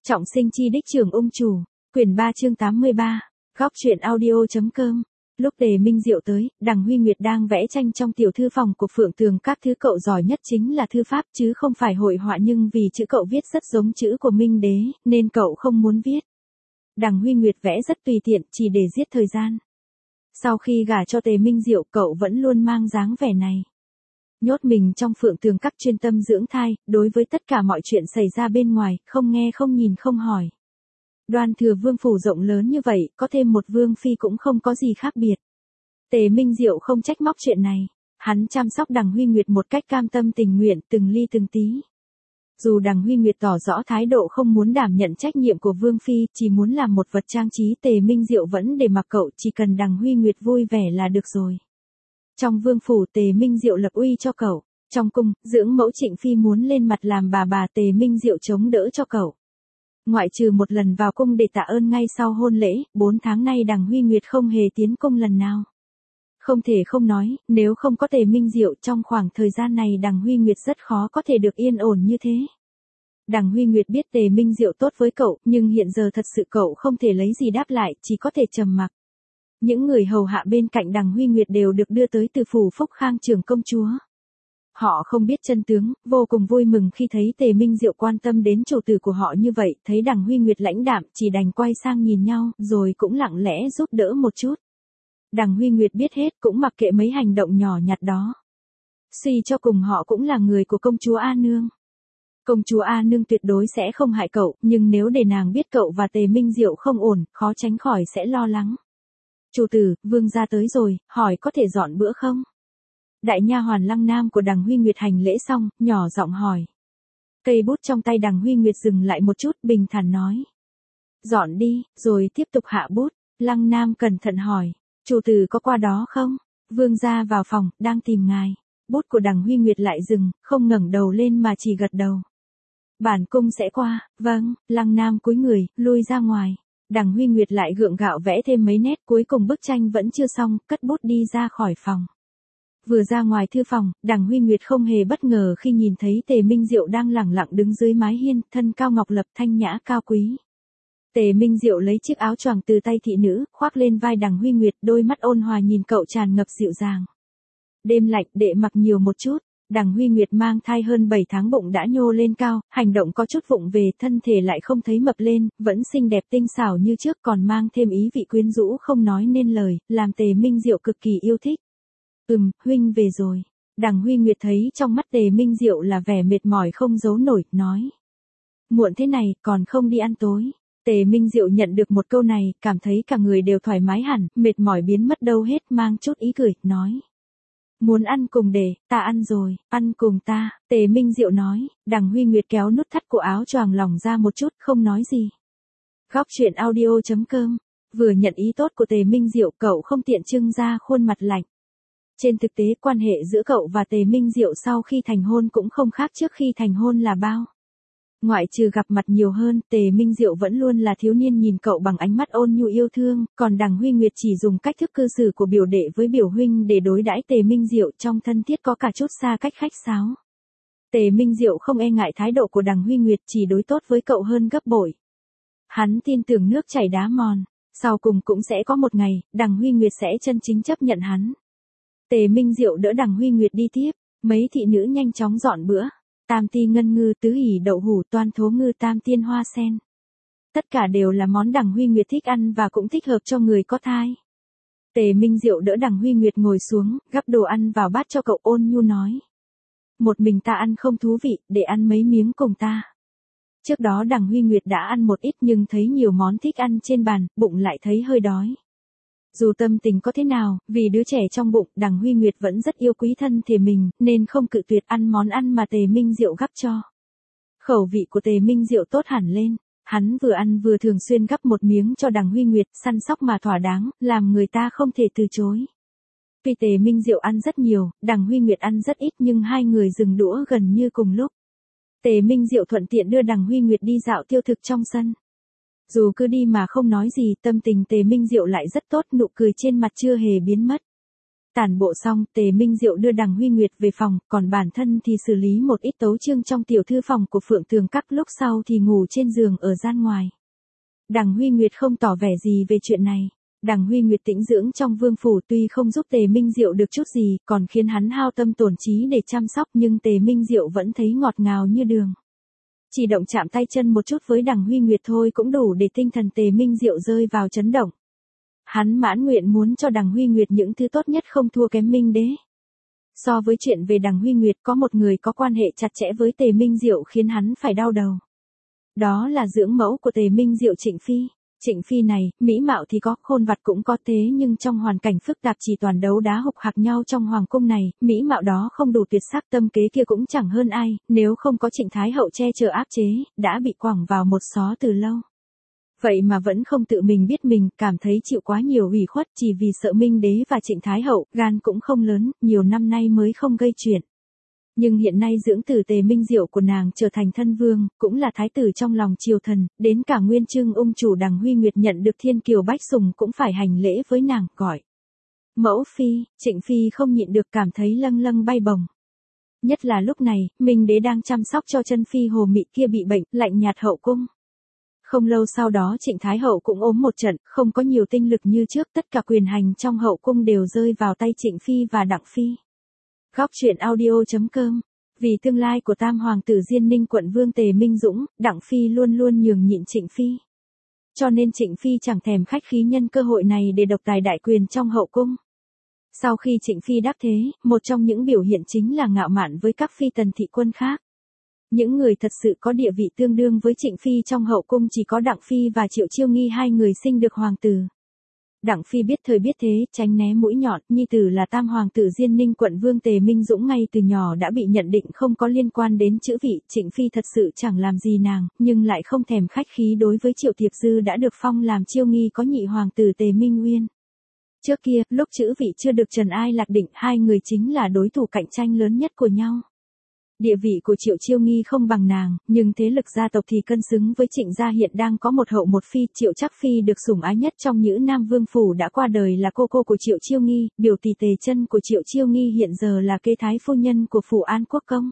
Trọng sinh chi đích trưởng ung chủ, quyển 3 chương 83, góc truyện audio.com. Lúc Tề Minh Diệu tới, Đằng Huy Nguyệt đang vẽ tranh trong tiểu thư phòng của Phượng Tường. Các thứ cậu giỏi nhất chính là thư pháp chứ không phải hội họa, nhưng vì chữ cậu viết rất giống chữ của Minh Đế, nên cậu không muốn viết. Đằng Huy Nguyệt vẽ rất tùy tiện, chỉ để giết thời gian. Sau khi gả cho Tề Minh Diệu, cậu vẫn luôn mang dáng vẻ này. Nhốt mình trong Phượng Tường các, chuyên tâm dưỡng thai, đối với tất cả mọi chuyện xảy ra bên ngoài, không nghe không nhìn không hỏi. Đoan Thừa Vương phủ rộng lớn như vậy, có thêm một vương phi cũng không có gì khác biệt. Tề Minh Diệu không trách móc chuyện này, hắn chăm sóc Đằng Huy Nguyệt một cách cam tâm tình nguyện, từng ly từng tí. Dù Đằng Huy Nguyệt tỏ rõ thái độ không muốn đảm nhận trách nhiệm của vương phi, chỉ muốn làm một vật trang trí, Tề Minh Diệu vẫn để mặc cậu, chỉ cần Đằng Huy Nguyệt vui vẻ là được rồi. Trong vương phủ, Tề Minh Diệu lập uy cho cậu. Trong cung, dưỡng mẫu Trịnh Phi muốn lên mặt làm bà, Tề Minh Diệu chống đỡ cho cậu. Ngoại trừ một lần vào cung để tạ ơn ngay sau hôn lễ, 4 tháng nay Đằng Huy Nguyệt không hề tiến cung lần nào. Không thể không nói, nếu không có Tề Minh Diệu, trong khoảng thời gian này Đằng Huy Nguyệt rất khó có thể được yên ổn như thế. Đằng Huy Nguyệt biết Tề Minh Diệu tốt với cậu, nhưng hiện giờ thật sự cậu không thể lấy gì đáp lại, chỉ có thể trầm mặc. Những người hầu hạ bên cạnh Đằng Huy Nguyệt đều được đưa tới từ phủ Phúc Khang trưởng công chúa. Họ không biết chân tướng, vô cùng vui mừng khi thấy Tề Minh Diệu quan tâm đến chủ tử của họ như vậy, thấy Đằng Huy Nguyệt lãnh đạm, chỉ đành quay sang nhìn nhau, rồi cũng lặng lẽ giúp đỡ một chút. Đằng Huy Nguyệt biết hết, cũng mặc kệ mấy hành động nhỏ nhặt đó. Suy cho cùng họ cũng là người của công chúa A Nương. Công chúa A Nương tuyệt đối sẽ không hại cậu, nhưng nếu để nàng biết cậu và Tề Minh Diệu không ổn, khó tránh khỏi sẽ lo lắng. Chủ tử, vương gia tới rồi, hỏi có thể dọn bữa không? Đại nha hoàn Lăng Nam của Đằng Huy Nguyệt hành lễ xong, nhỏ giọng hỏi. Cây bút trong tay Đằng Huy Nguyệt dừng lại một chút, bình thản nói. Dọn đi, rồi tiếp tục hạ bút. Lăng Nam cẩn thận hỏi, chủ tử có qua đó không? Vương gia vào phòng, đang tìm ngài. Bút của Đằng Huy Nguyệt lại dừng, không ngẩng đầu lên mà chỉ gật đầu. Bản cung sẽ qua, vâng. Lăng Nam cúi người, lui ra ngoài. Đằng Huy Nguyệt lại gượng gạo vẽ thêm mấy nét, cuối cùng bức tranh vẫn chưa xong, cất bút đi ra khỏi phòng. Vừa ra ngoài thư phòng, Đằng Huy Nguyệt không hề bất ngờ khi nhìn thấy Tề Minh Diệu đang lẳng lặng đứng dưới mái hiên, thân cao ngọc lập, thanh nhã cao quý. Tề Minh Diệu lấy chiếc áo choàng từ tay thị nữ, khoác lên vai Đằng Huy Nguyệt, đôi mắt ôn hòa nhìn cậu tràn ngập dịu dàng. Đêm lạnh, đệ mặc nhiều một chút. Đằng Huy Nguyệt mang thai hơn 7 tháng, bụng đã nhô lên cao, hành động có chút vụng về, thân thể lại không thấy mập lên, vẫn xinh đẹp tinh xảo như trước, còn mang thêm ý vị quyến rũ không nói nên lời, làm Tề Minh Diệu cực kỳ yêu thích. Huynh về rồi. Đằng Huy Nguyệt thấy trong mắt Tề Minh Diệu là vẻ mệt mỏi không giấu nổi, nói. Muộn thế này, còn không đi ăn tối. Tề Minh Diệu nhận được một câu này, cảm thấy cả người đều thoải mái hẳn, mệt mỏi biến mất đâu hết, mang chút ý cười, nói. Muốn ăn cùng để, ta ăn rồi, ăn cùng ta. Tề Minh Diệu nói. Đằng Huy Nguyệt kéo nút thắt của áo choàng lỏng ra một chút, không nói gì. Góc truyện audio.com. Vừa nhận ý tốt của Tề Minh Diệu, cậu không tiện trưng ra khuôn mặt lạnh. Trên thực tế, quan hệ giữa cậu và Tề Minh Diệu sau khi thành hôn cũng không khác trước khi thành hôn là bao. Ngoại trừ gặp mặt nhiều hơn, Tề Minh Diệu vẫn luôn là thiếu niên nhìn cậu bằng ánh mắt ôn nhu yêu thương, còn Đằng Huy Nguyệt chỉ dùng cách thức cư xử của biểu đệ với biểu huynh để đối đãi Tề Minh Diệu, trong thân thiết có cả chút xa cách khách sáo. Tề Minh Diệu không e ngại thái độ của Đằng Huy Nguyệt, chỉ đối tốt với cậu hơn gấp bội. Hắn tin tưởng nước chảy đá mòn, sau cùng cũng sẽ có một ngày, Đằng Huy Nguyệt sẽ chân chính chấp nhận hắn. Tề Minh Diệu đỡ Đằng Huy Nguyệt đi tiếp, mấy thị nữ nhanh chóng dọn bữa. Tam ti ngân ngư, tứ hỉ đậu hủ, toan thố ngư, tam tiên hoa sen. Tất cả đều là món Đằng Huy Nguyệt thích ăn và cũng thích hợp cho người có thai. Tề Minh Diệu đỡ Đằng Huy Nguyệt ngồi xuống, gắp đồ ăn vào bát cho cậu, ôn nhu nói. Một mình ta ăn không thú vị, để ăn mấy miếng cùng ta. Trước đó Đằng Huy Nguyệt đã ăn một ít nhưng thấy nhiều món thích ăn trên bàn, bụng lại thấy hơi đói. Dù tâm tình có thế nào, vì đứa trẻ trong bụng, Đằng Huy Nguyệt vẫn rất yêu quý thân thể mình, nên không cự tuyệt ăn món ăn mà Tề Minh Diệu gắp cho. Khẩu vị của Tề Minh Diệu tốt hẳn lên, hắn vừa ăn vừa thường xuyên gắp một miếng cho Đằng Huy Nguyệt, săn sóc mà thỏa đáng, làm người ta không thể từ chối. Tuy Tề Minh Diệu ăn rất nhiều, Đằng Huy Nguyệt ăn rất ít, nhưng hai người dừng đũa gần như cùng lúc. Tề Minh Diệu thuận tiện đưa Đằng Huy Nguyệt đi dạo tiêu thực trong sân. Dù cứ đi mà không nói gì, tâm tình Tề Minh Diệu lại rất tốt, nụ cười trên mặt chưa hề biến mất. Tản bộ xong, Tề Minh Diệu đưa Đằng Huy Nguyệt về phòng, còn bản thân thì xử lý một ít tấu chương trong tiểu thư phòng của Phượng Tường Các, lúc sau thì ngủ trên giường ở gian ngoài. Đằng Huy Nguyệt không tỏ vẻ gì về chuyện này. Đằng Huy Nguyệt tĩnh dưỡng trong vương phủ tuy không giúp Tề Minh Diệu được chút gì, còn khiến hắn hao tâm tổn trí để chăm sóc, nhưng Tề Minh Diệu vẫn thấy ngọt ngào như đường. Chỉ động chạm tay chân một chút với Đằng Huy Nguyệt thôi cũng đủ để tinh thần Tề Minh Diệu rơi vào chấn động. Hắn mãn nguyện muốn cho Đằng Huy Nguyệt những thứ tốt nhất không thua kém Minh Đế. So với chuyện về Đằng Huy Nguyệt, có một người có quan hệ chặt chẽ với Tề Minh Diệu khiến hắn phải đau đầu. Đó là dưỡng mẫu của Tề Minh Diệu, Trịnh Phi. Trịnh Phi này, mỹ mạo thì có, khôn vặt cũng có, thế nhưng trong hoàn cảnh phức tạp chỉ toàn đấu đá hục hạc nhau trong hoàng cung này, mỹ mạo đó không đủ tuyệt sắc, tâm kế kia cũng chẳng hơn ai, nếu không có Trịnh Thái Hậu che chở áp chế, đã bị quẳng vào một xó từ lâu. Vậy mà vẫn không tự mình biết mình, cảm thấy chịu quá nhiều ủy khuất chỉ vì sợ Minh Đế và Trịnh Thái Hậu, gan cũng không lớn, nhiều năm nay mới không gây chuyện. Nhưng hiện nay dưỡng tử Tề Minh Diệu của nàng trở thành thân vương, cũng là thái tử trong lòng triều thần, đến cả Nguyên Chương ung chủ Đằng Huy Nguyệt nhận được thiên kiều bách sủng cũng phải hành lễ với nàng, gọi mẫu phi. Trịnh Phi không nhịn được cảm thấy lâng lâng bay bổng. Nhất là lúc này, Minh Đế đang chăm sóc cho chân phi Hồ Mị kia bị bệnh, lạnh nhạt hậu cung. Không lâu sau đó Trịnh Thái Hậu cũng ốm một trận, không có nhiều tinh lực như trước, tất cả quyền hành trong hậu cung đều rơi vào tay Trịnh Phi và Đặng Phi. Góc truyện audio.com. Vì tương lai của tam hoàng tử Diên Ninh quận vương Tề Minh Dũng, Đặng Phi luôn luôn nhường nhịn Trịnh Phi. Cho nên Trịnh Phi chẳng thèm khách khí nhân cơ hội này để độc tài đại quyền trong hậu cung. Sau khi Trịnh Phi đắc thế, một trong những biểu hiện chính là ngạo mạn với các phi tần thị quân khác. Những người thật sự có địa vị tương đương với Trịnh Phi trong hậu cung chỉ có Đặng Phi và Triệu Chiêu Nghi, hai người sinh được hoàng tử. Đặng Phi biết thời biết thế, tránh né mũi nhọn, nhi tử là tam hoàng tử Diên Ninh quận vương Tề Minh Dũng ngay từ nhỏ đã bị nhận định không có liên quan đến chữ vị, Trịnh Phi thật sự chẳng làm gì nàng, nhưng lại không thèm khách khí đối với Triệu Tiệp Dư đã được phong làm Chiêu Nghi có nhị hoàng tử Tề Minh Uyên. Trước kia, lúc chữ vị chưa được Trần Ai lạc định, hai người chính là đối thủ cạnh tranh lớn nhất của nhau. Địa vị của Triệu Chiêu Nghi không bằng nàng, nhưng thế lực gia tộc thì cân xứng với Trịnh gia, hiện đang có một hậu một phi. Triệu Trắc Phi được sủng ái nhất trong Nhữ Nam Vương phủ đã qua đời là cô của Triệu Chiêu Nghi, biểu tỷ Tề Chân của Triệu Chiêu Nghi hiện giờ là kế thái phu nhân của phủ An Quốc công.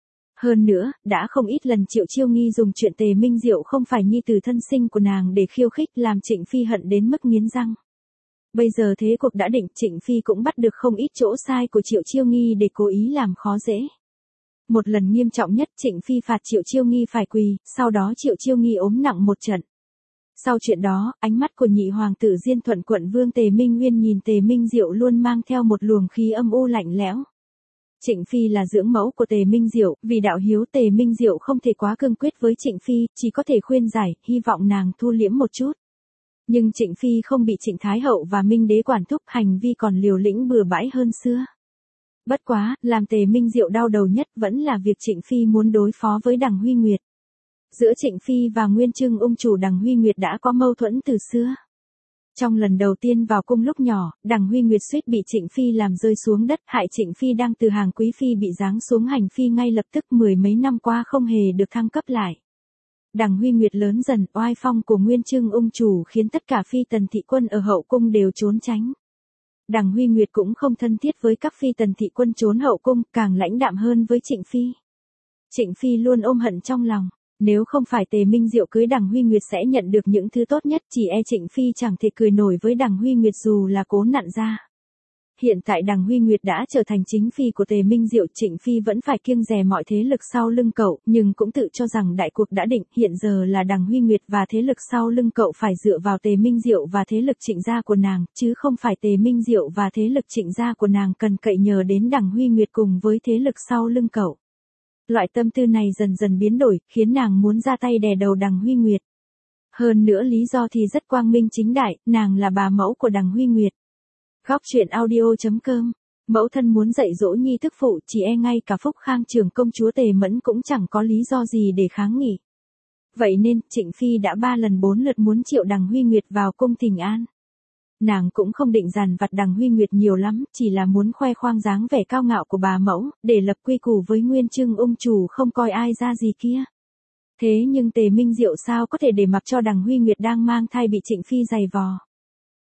Hơn nữa, đã không ít lần Triệu Chiêu Nghi dùng chuyện Tề Minh Diệu không phải nhi tử thân sinh của nàng để khiêu khích, làm Trịnh Phi hận đến mức nghiến răng. Bây giờ thế cuộc đã định, Trịnh Phi cũng bắt được không ít chỗ sai của Triệu Chiêu Nghi để cố ý làm khó dễ. Một lần nghiêm trọng nhất, Trịnh Phi phạt Triệu Chiêu Nghi phải quỳ, sau đó Triệu Chiêu Nghi ốm nặng một trận. Sau chuyện đó, ánh mắt của nhị hoàng tử Diên Thuận quận vương Tề Minh Uyên nhìn Tề Minh Diệu luôn mang theo một luồng khí âm u lạnh lẽo. Trịnh Phi là dưỡng mẫu của Tề Minh Diệu, vì đạo hiếu Tề Minh Diệu không thể quá cương quyết với Trịnh Phi, chỉ có thể khuyên giải, hy vọng nàng thu liễm một chút. Nhưng Trịnh Phi không bị Trịnh Thái Hậu và Minh Đế quản thúc, hành vi còn liều lĩnh bừa bãi hơn xưa. Bất quá, làm Tề Minh Diệu đau đầu nhất vẫn là việc Trịnh Phi muốn đối phó với Đằng Huy Nguyệt. Giữa Trịnh Phi và Nguyên Chương ung chủ Đằng Huy Nguyệt đã có mâu thuẫn từ xưa. Trong lần đầu tiên vào cung lúc nhỏ, Đằng Huy Nguyệt suýt bị Trịnh Phi làm rơi xuống đất, hại Trịnh Phi đang từ hàng quý phi bị giáng xuống hành phi ngay lập tức, mười mấy năm qua không hề được thăng cấp lại. Đằng Huy Nguyệt lớn dần, oai phong của Nguyên Chương ung chủ khiến tất cả phi tần thị quân ở hậu cung đều trốn tránh. Đằng Huy Nguyệt cũng không thân thiết với các phi tần thị quân trốn hậu cung, càng lãnh đạm hơn với Trịnh Phi. Trịnh Phi luôn ôm hận trong lòng, nếu không phải Tề Minh Diệu cưới Đằng Huy Nguyệt sẽ nhận được những thứ tốt nhất, chỉ e Trịnh Phi chẳng thể cười nổi với Đằng Huy Nguyệt dù là cố nặn ra. Hiện tại Đằng Huy Nguyệt đã trở thành chính phi của Tề Minh Diệu, Trịnh Phi vẫn phải kiêng dè mọi thế lực sau lưng cậu, nhưng cũng tự cho rằng đại cuộc đã định, hiện giờ là Đằng Huy Nguyệt và thế lực sau lưng cậu phải dựa vào Tề Minh Diệu và thế lực Trịnh gia của nàng, chứ không phải Tề Minh Diệu và thế lực Trịnh gia của nàng cần cậy nhờ đến Đằng Huy Nguyệt cùng với thế lực sau lưng cậu. Loại tâm tư này dần dần biến đổi, khiến nàng muốn ra tay đè đầu Đằng Huy Nguyệt. Hơn nữa lý do thì rất quang minh chính đại, nàng là bà mẫu của Đằng Huy Nguyệt. Góc truyện audio.com. Mẫu thân muốn dạy dỗ nhi thức phụ, chỉ e ngay cả Phúc Khang trưởng công chúa Tề Mẫn cũng chẳng có lý do gì để kháng nghị. Vậy nên, Trịnh Phi đã 3 lần 4 lượt muốn triệu Đằng Huy Nguyệt vào cung thỉnh an. Nàng cũng không định dằn vặt Đằng Huy Nguyệt nhiều lắm, chỉ là muốn khoe khoang dáng vẻ cao ngạo của bà mẫu, để lập quy củ với Nguyên Chương ung chủ không coi ai ra gì kia. Thế nhưng Tề Minh Diệu sao có thể để mặc cho Đằng Huy Nguyệt đang mang thai bị Trịnh Phi giày vò.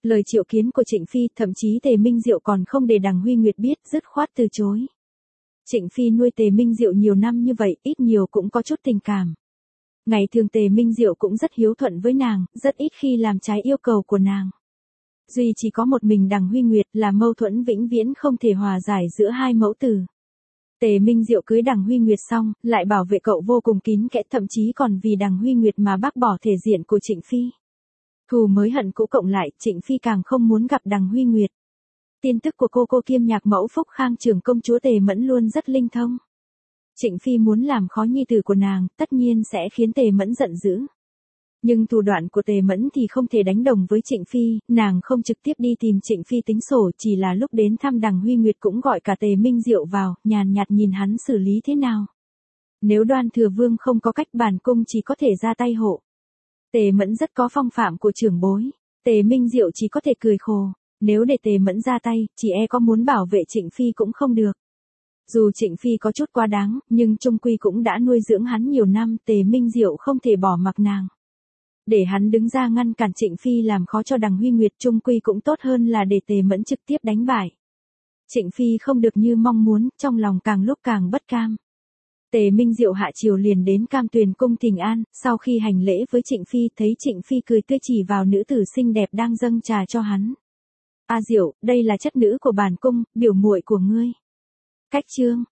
Lời triệu kiến của Trịnh Phi, thậm chí Tề Minh Diệu còn không để Đằng Huy Nguyệt biết, dứt khoát từ chối. Trịnh Phi nuôi Tề Minh Diệu nhiều năm như vậy, ít nhiều cũng có chút tình cảm. Ngày thường Tề Minh Diệu cũng rất hiếu thuận với nàng, rất ít khi làm trái yêu cầu của nàng. Duy chỉ có một mình Đằng Huy Nguyệt là mâu thuẫn vĩnh viễn không thể hòa giải giữa hai mẫu tử. Tề Minh Diệu cưới Đằng Huy Nguyệt xong, lại bảo vệ cậu vô cùng kín kẽ, thậm chí còn vì Đằng Huy Nguyệt mà bác bỏ thể diện của Trịnh Phi. Thù mới hận cũ cộng lại, Trịnh Phi càng không muốn gặp Đằng Huy Nguyệt. Tin tức của cô kiêm nhạc mẫu Phúc Khang trưởng công chúa Tề Mẫn luôn rất linh thông. Trịnh Phi muốn làm khó nhi tử của nàng, tất nhiên sẽ khiến Tề Mẫn giận dữ. Nhưng thủ đoạn của Tề Mẫn thì không thể đánh đồng với Trịnh Phi, nàng không trực tiếp đi tìm Trịnh Phi tính sổ, chỉ là lúc đến thăm Đằng Huy Nguyệt cũng gọi cả Tề Minh Diệu vào, nhàn nhạt nhìn hắn xử lý thế nào. Nếu Đoan Thừa Vương không có cách, bản cung chỉ có thể ra tay hộ. Tề Mẫn rất có phong phạm của trưởng bối, Tề Minh Diệu chỉ có thể cười khổ, nếu để Tề Mẫn ra tay, chỉ e có muốn bảo vệ Trịnh Phi cũng không được. Dù Trịnh Phi có chút quá đáng, nhưng chung quy cũng đã nuôi dưỡng hắn nhiều năm, Tề Minh Diệu không thể bỏ mặc nàng. Để hắn đứng ra ngăn cản Trịnh Phi làm khó cho Đằng Huy Nguyệt, chung quy cũng tốt hơn là để Tề Mẫn trực tiếp đánh bại. Trịnh Phi không được như mong muốn, trong lòng càng lúc càng bất cam. Tề Minh Diệu hạ chiều liền đến Cam Tuyền cung thỉnh an, sau khi hành lễ với Trịnh Phi, thấy Trịnh Phi cười tươi chỉ vào nữ tử xinh đẹp đang dâng trà cho hắn. A Diệu, đây là chất nữ của bản cung, biểu muội của ngươi. Cách chương